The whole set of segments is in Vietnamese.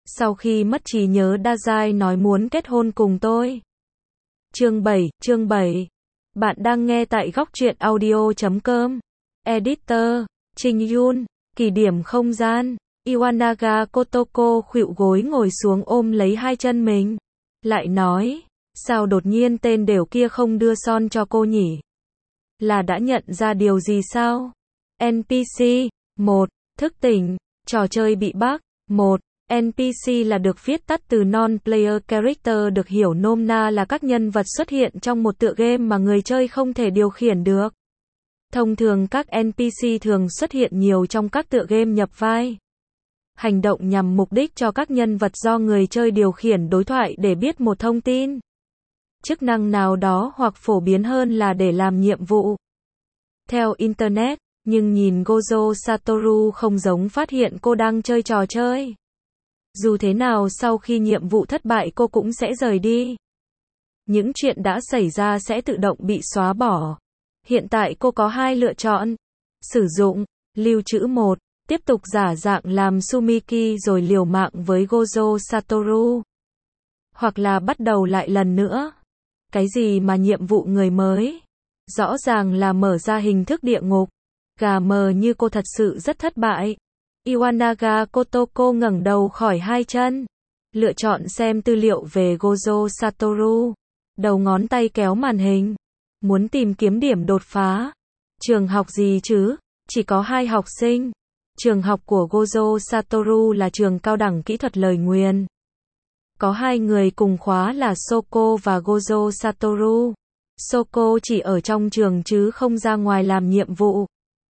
Sau khi mất trí nhớ Dazai nói muốn kết hôn cùng tôi. Chương 7. Bạn đang nghe tại góc truyện audio.com. Editor, Trình Yun, kỷ điểm không gian. Iwanaga Kotoko khuỵu gối ngồi xuống ôm lấy hai chân mình. Lại nói, sao đột nhiên tên đểu kia không đưa son cho cô nhỉ? Là đã nhận ra điều gì sao? NPC 1. Thức tỉnh, trò chơi bị bug. 1. NPC là được viết tắt từ Non-Player Character, được hiểu nôm na là các nhân vật xuất hiện trong một tựa game mà người chơi không thể điều khiển được. Thông thường các NPC thường xuất hiện nhiều trong các tựa game nhập vai. Hành động nhằm mục đích cho các nhân vật do người chơi điều khiển đối thoại để biết một thông tin, chức năng nào đó, hoặc phổ biến hơn là để làm nhiệm vụ. Theo Internet, nhưng nhìn Gojo Satoru không giống phát hiện cô đang chơi trò chơi. Dù thế nào sau khi nhiệm vụ thất bại cô cũng sẽ rời đi. Những chuyện đã xảy ra sẽ tự động bị xóa bỏ. Hiện tại cô có hai lựa chọn. Sử dụng, lưu trữ. 1. Tiếp tục giả dạng làm Sumiki rồi liều mạng với Gojo Satoru. Hoặc là bắt đầu lại lần nữa. Cái gì mà nhiệm vụ người mới? Rõ ràng là mở ra hình thức địa ngục. Gà mờ như cô thật sự rất thất bại. Iwanaga Kotoko ngẩng đầu khỏi hai chân. Lựa chọn xem tư liệu về Gojo Satoru. Đầu ngón tay kéo màn hình. Muốn tìm kiếm điểm đột phá. Trường học gì chứ? Chỉ có 2 học sinh. Trường học của Gojo Satoru là trường cao đẳng kỹ thuật lời nguyền. Có 2 người cùng khóa là Soko và Gojo Satoru. Soko chỉ ở trong trường chứ không ra ngoài làm nhiệm vụ.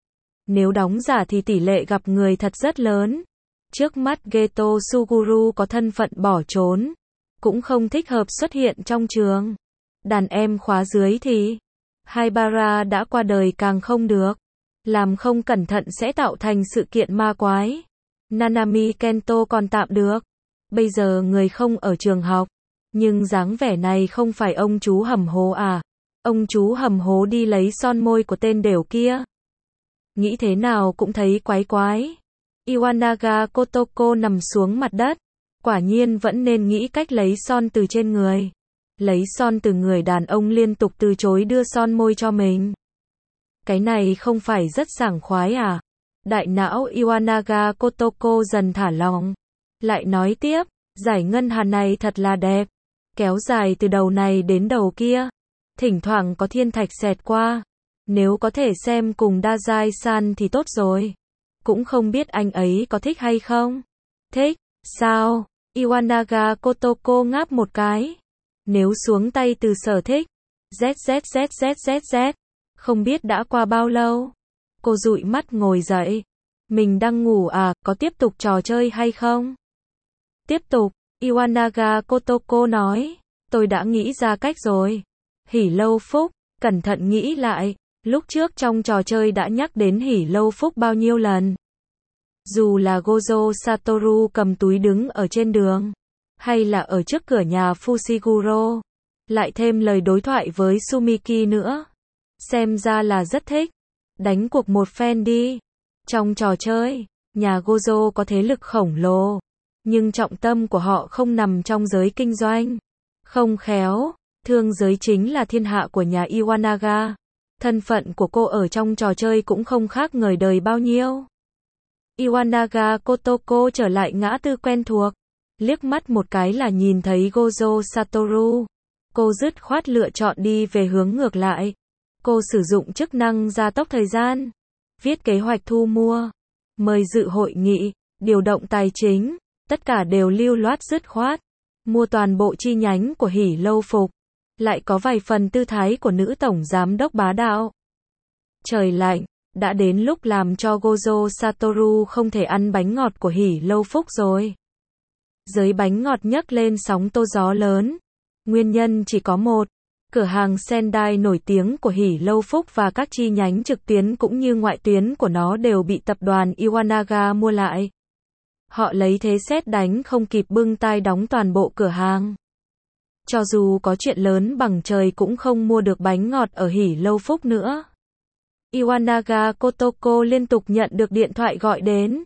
Nếu đóng giả thì tỷ lệ gặp người thật rất lớn. Trước mắt Geto Suguru có thân phận bỏ trốn, cũng không thích hợp xuất hiện trong trường. Đàn em khóa dưới thì Haibara đã qua đời càng không được. Làm không cẩn thận sẽ tạo thành sự kiện ma quái. Nanami Kento còn tạm được. Bây giờ người không ở trường học. Nhưng dáng vẻ này không phải ông chú hầm hố à? Ông chú hầm hố đi lấy son môi của tên đểu kia. Nghĩ thế nào cũng thấy quái quái. Iwanaga Kotoko nằm xuống mặt đất. Quả nhiên vẫn nên nghĩ cách lấy son từ trên người. Lấy son từ người đàn ông liên tục từ chối đưa son môi cho mình. Cái này không phải rất sảng khoái à? Đại não Iwanaga Kotoko dần thả lỏng. Lại nói tiếp, giải ngân hà này thật là đẹp. Kéo dài từ đầu này đến đầu kia. Thỉnh thoảng có thiên thạch xẹt qua. Nếu có thể xem cùng Dazai-san thì tốt rồi. Cũng không biết anh ấy có thích hay không? Thích, sao? Iwanaga Kotoko ngáp một cái. Nếu xuống tay từ sở thích. ZZZZZZ. Không biết đã qua bao lâu. Cô dụi mắt ngồi dậy. Mình đang ngủ à, có tiếp tục trò chơi hay không? Tiếp tục, Iwanaga Kotoko nói. Tôi đã nghĩ ra cách rồi. Hỉ lâu phúc, cẩn thận nghĩ lại. Lúc trước trong trò chơi đã nhắc đến hỉ lâu phúc bao nhiêu lần. Dù là Gojo Satoru cầm túi đứng ở trên đường, hay là ở trước cửa nhà Fushiguro, lại thêm lời đối thoại với Sumiki nữa. Xem ra là rất thích. Đánh cuộc một phen đi. Trong trò chơi, nhà Gojo có thế lực khổng lồ, nhưng trọng tâm của họ không nằm trong giới kinh doanh. Không khéo, thương giới chính là thiên hạ của nhà Iwanaga. Thân phận của cô ở trong trò chơi cũng không khác người đời bao nhiêu. Iwanaga Kotoko trở lại ngã tư quen thuộc. Liếc mắt một cái là nhìn thấy Gojo Satoru. Cô dứt khoát lựa chọn đi về hướng ngược lại. Cô sử dụng chức năng gia tốc thời gian. Viết kế hoạch thu mua. Mời dự hội nghị. Điều động tài chính. Tất cả đều lưu loát dứt khoát. Mua toàn bộ chi nhánh của hỉ lâu phục. Lại có vài phần tư thái của nữ tổng giám đốc bá đạo. Trời lạnh, đã đến lúc làm cho Gojo Satoru không thể ăn bánh ngọt của hỉ lâu phúc rồi. Giới bánh ngọt nhấc lên sóng to gió lớn. Nguyên nhân chỉ có một. Cửa hàng Sendai nổi tiếng của hỉ lâu phúc và các chi nhánh trực tuyến cũng như ngoại tuyến của nó đều bị tập đoàn Iwanaga mua lại. Họ lấy thế sét đánh không kịp bưng tai đóng toàn bộ cửa hàng. Cho dù có chuyện lớn bằng trời cũng không mua được bánh ngọt ở hỉ lâu phúc nữa. Iwanaga Kotoko liên tục nhận được điện thoại gọi đến.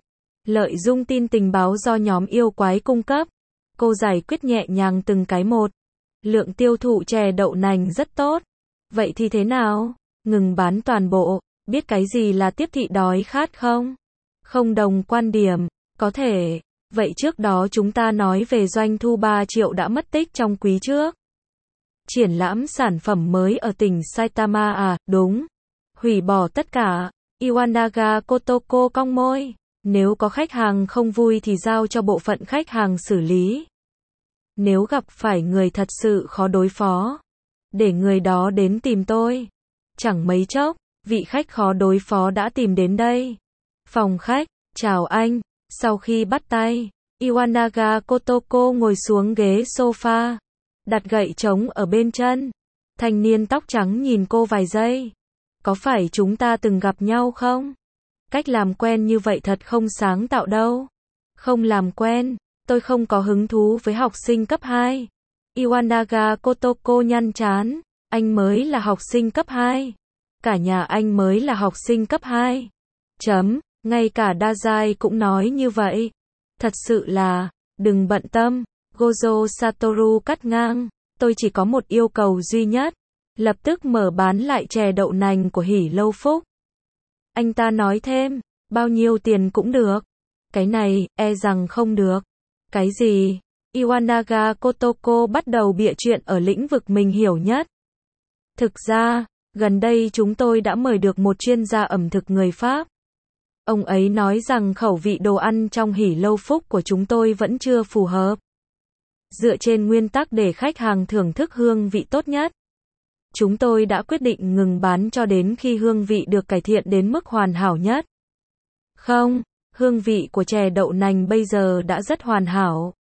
Lợi dụng tin tình báo do nhóm yêu quái cung cấp. Cô giải quyết nhẹ nhàng từng cái một. Lượng tiêu thụ chè đậu nành rất tốt. Vậy thì thế nào? Ngừng bán toàn bộ. Biết cái gì là tiếp thị đói khát không? Không đồng quan điểm. Có thể. Vậy trước đó chúng ta nói về doanh thu 3 triệu đã mất tích trong quý trước. Triển lãm sản phẩm mới ở tỉnh Saitama à, đúng. Hủy bỏ tất cả. Iwanaga Kotoko cong môi. Nếu có khách hàng không vui thì giao cho bộ phận khách hàng xử lý. Nếu gặp phải người thật sự khó đối phó, để người đó đến tìm tôi. Chẳng mấy chốc, vị khách khó đối phó đã tìm đến đây. Phòng khách, chào anh. Sau khi bắt tay, Iwanaga Kotoko ngồi xuống ghế sofa, đặt gậy trống ở bên chân. Thanh niên tóc trắng nhìn cô vài giây. Có phải chúng ta từng gặp nhau không? Cách làm quen như vậy thật không sáng tạo đâu. Không làm quen, tôi không có hứng thú với học sinh cấp 2. Iwanaga Kotoko nhăn trán, anh mới là học sinh cấp 2. Cả nhà anh mới là học sinh cấp 2. Ngay cả Dazai cũng nói như vậy. Thật sự là, đừng bận tâm. Gojo Satoru cắt ngang, tôi chỉ có một yêu cầu duy nhất. Lập tức mở bán lại chè đậu nành của Hỉ Lâu Phúc. Anh ta nói thêm, bao nhiêu tiền cũng được. Cái này, e rằng không được. Cái gì? Iwanaga Kotoko bắt đầu bịa chuyện ở lĩnh vực mình hiểu nhất. Thực ra, gần đây chúng tôi đã mời được một chuyên gia ẩm thực người Pháp. Ông ấy nói rằng khẩu vị đồ ăn trong Hỉ Lâu Phúc của chúng tôi vẫn chưa phù hợp. Dựa trên nguyên tắc để khách hàng thưởng thức hương vị tốt nhất, chúng tôi đã quyết định ngừng bán cho đến khi hương vị được cải thiện đến mức hoàn hảo nhất. Không, hương vị của chè đậu nành bây giờ đã rất hoàn hảo.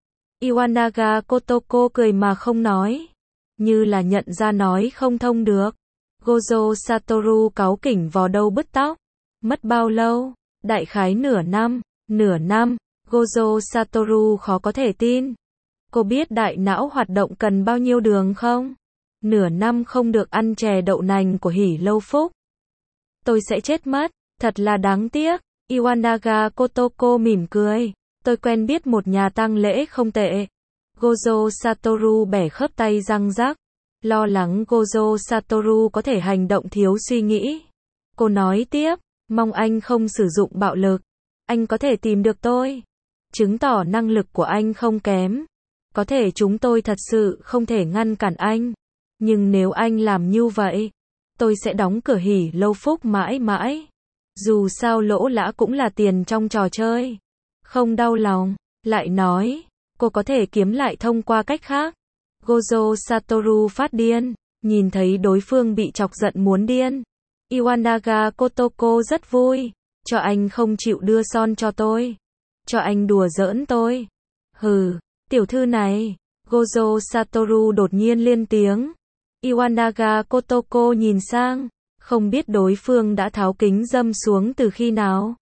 Iwanaga Kotoko cười mà không nói. Như là nhận ra nói không thông được. Gojo Satoru cáu kỉnh vò đầu bứt tóc. Mất bao lâu? Đại khái nửa năm. Nửa năm. Gojo Satoru khó có thể tin. Cô biết đại não hoạt động cần bao nhiêu đường không? Nửa năm không được ăn chè đậu nành của Hỉ Lâu Phúc. Tôi sẽ chết mất. Thật là đáng tiếc. Iwanaga Kotoko mỉm cười. Tôi quen biết một nhà tang lễ không tệ. Gojo Satoru bẻ khớp tay răng rắc. Lo lắng Gojo Satoru có thể hành động thiếu suy nghĩ. Cô nói tiếp, mong anh không sử dụng bạo lực. Anh có thể tìm được tôi. Chứng tỏ năng lực của anh không kém. Có thể chúng tôi thật sự không thể ngăn cản anh. Nhưng nếu anh làm như vậy, tôi sẽ đóng cửa Hỉ Lâu Phúc mãi mãi. Dù sao lỗ lã cũng là tiền trong trò chơi. Không đau lòng, lại nói, cô có thể kiếm lại thông qua cách khác. Gojo Satoru phát điên, nhìn thấy đối phương bị chọc giận muốn điên. Iwanaga Kotoko rất vui, cho anh không chịu đưa son cho tôi. Cho anh đùa giỡn tôi. Hừ, tiểu thư này. Gojo Satoru đột nhiên lên tiếng. Iwanaga Kotoko nhìn sang, không biết đối phương đã tháo kính râm xuống từ khi nào.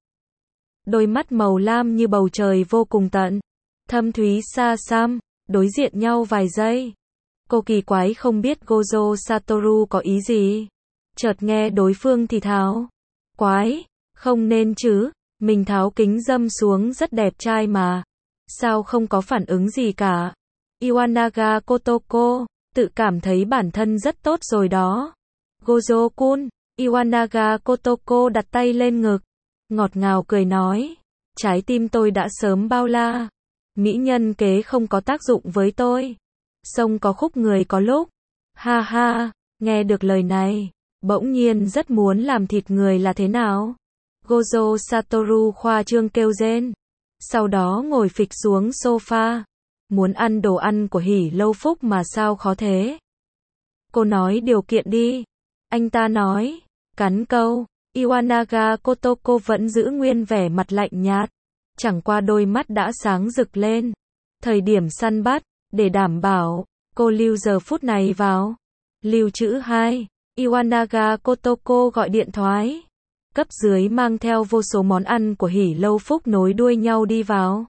Đôi mắt màu lam như bầu trời vô cùng tận, thâm thúy xa xăm, đối diện nhau vài giây. Cô kỳ quái không biết Gojo Satoru có ý gì. Chợt nghe đối phương thì thào. Quái, không nên chứ, mình tháo kính râm xuống rất đẹp trai mà. Sao không có phản ứng gì cả. Iwanaga Kotoko, tự cảm thấy bản thân rất tốt rồi đó. Gojo-kun, Iwanaga Kotoko đặt tay lên ngực. Ngọt ngào cười nói. Trái tim tôi đã sớm bao la. Mỹ nhân kế không có tác dụng với tôi. Sông có khúc người có lúc. Ha ha, nghe được lời này. Bỗng nhiên rất muốn làm thịt người là thế nào. Gojo Satoru khoa trương kêu rên. Sau đó ngồi phịch xuống sofa. Muốn ăn đồ ăn của Hỉ Lâu Phúc mà sao khó thế. Cô nói điều kiện đi. Anh ta nói. Cắn câu. Iwanaga Kotoko vẫn giữ nguyên vẻ mặt lạnh nhạt. Chẳng qua đôi mắt đã sáng rực lên. Thời điểm săn bắt, để đảm bảo, cô lưu giờ phút này vào. Lưu trữ 2. Iwanaga Kotoko gọi điện thoại. Cấp dưới mang theo vô số món ăn của Hỉ Lâu Phúc nối đuôi nhau đi vào.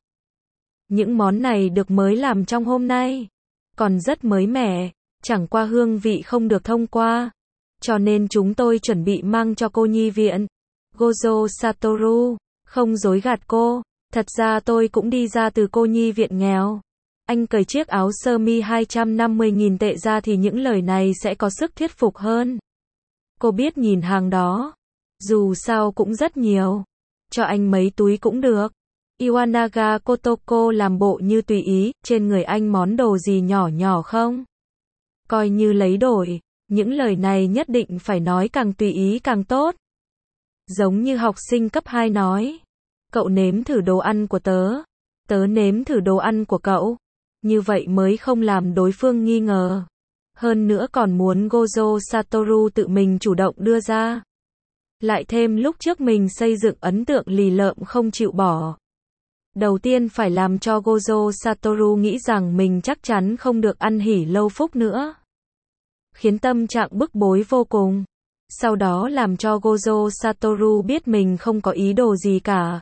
Những món này được mới làm trong hôm nay. Còn rất mới mẻ, chẳng qua hương vị không được thông qua. Cho nên chúng tôi chuẩn bị mang cho cô nhi viện. Gojo Satoru, Không dối gạt cô, thật ra tôi cũng đi ra từ cô nhi viện nghèo. Anh cởi chiếc áo sơ mi 250.000 tệ ra thì những lời này sẽ có sức thuyết phục hơn. Cô biết nhìn hàng đó. Dù sao cũng rất nhiều. Cho anh mấy túi cũng được. Iwanaga Kotoko làm bộ như tùy ý, trên người anh món đồ gì nhỏ nhỏ không? Coi như lấy đổi, những lời này nhất định phải nói càng tùy ý càng tốt. Giống như học sinh cấp 2 nói, cậu nếm thử đồ ăn của tớ, tớ nếm thử đồ ăn của cậu. Như vậy mới không làm đối phương nghi ngờ. Hơn nữa còn muốn Gojo Satoru tự mình chủ động đưa ra. Lại thêm lúc trước mình xây dựng ấn tượng lì lợm không chịu bỏ. Đầu tiên phải làm cho Gojo Satoru nghĩ rằng mình chắc chắn không được ăn hỉ lâu phúc nữa. Khiến tâm trạng bức bối vô cùng. Sau đó làm cho Gojo Satoru biết mình không có ý đồ gì cả.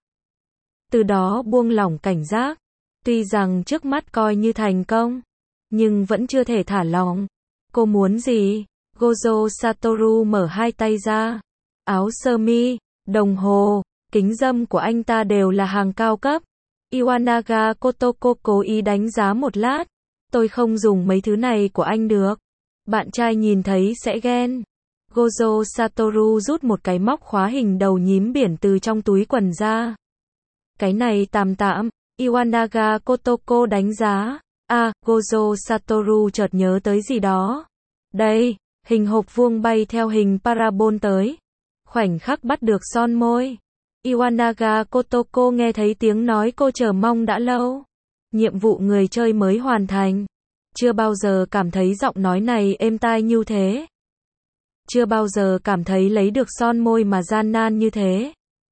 Từ đó buông lỏng cảnh giác. Tuy rằng trước mắt coi như thành công, nhưng vẫn chưa thể thả lỏng. Cô muốn gì? Gojo Satoru mở hai tay ra. Áo sơ mi, đồng hồ, kính râm của anh ta đều là hàng cao cấp. Iwanaga Kotoko cố ý đánh giá một lát. Tôi không dùng mấy thứ này của anh được. Bạn trai nhìn thấy sẽ ghen. Gojo Satoru rút một cái móc khóa hình đầu nhím biển từ trong túi quần ra. Cái này tạm tạm. Iwanaga Kotoko đánh giá. Gojo Satoru chợt nhớ tới gì đó. Đây, hình hộp vuông bay theo hình parabol tới. Khoảnh khắc bắt được son môi. Iwanaga Kotoko nghe thấy tiếng nói cô chờ mong đã lâu. Nhiệm vụ người chơi mới hoàn thành. Chưa bao giờ cảm thấy giọng nói này êm tai như thế. Chưa bao giờ cảm thấy lấy được son môi mà gian nan như thế.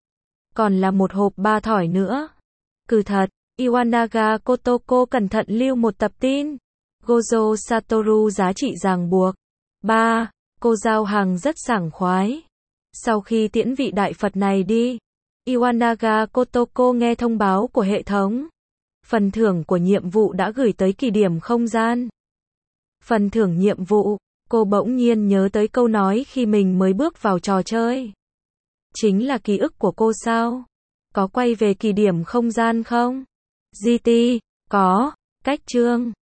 Còn là một hộp 3 thỏi nữa. Cứ thật, Iwanaga Kotoko cẩn thận lưu một tập tin. Gojo Satoru giá trị ràng buộc. 3. Cô giao hàng rất sảng khoái. Sau khi tiễn vị đại Phật này đi, Iwanaga Kotoko nghe thông báo của hệ thống. Phần thưởng của nhiệm vụ đã gửi tới kỳ điểm không gian. Phần thưởng nhiệm vụ, cô bỗng nhiên nhớ tới câu nói khi mình mới bước vào trò chơi. Chính là ký ức của cô sao? Có quay về kỳ điểm không gian không? GT, có, cách chương.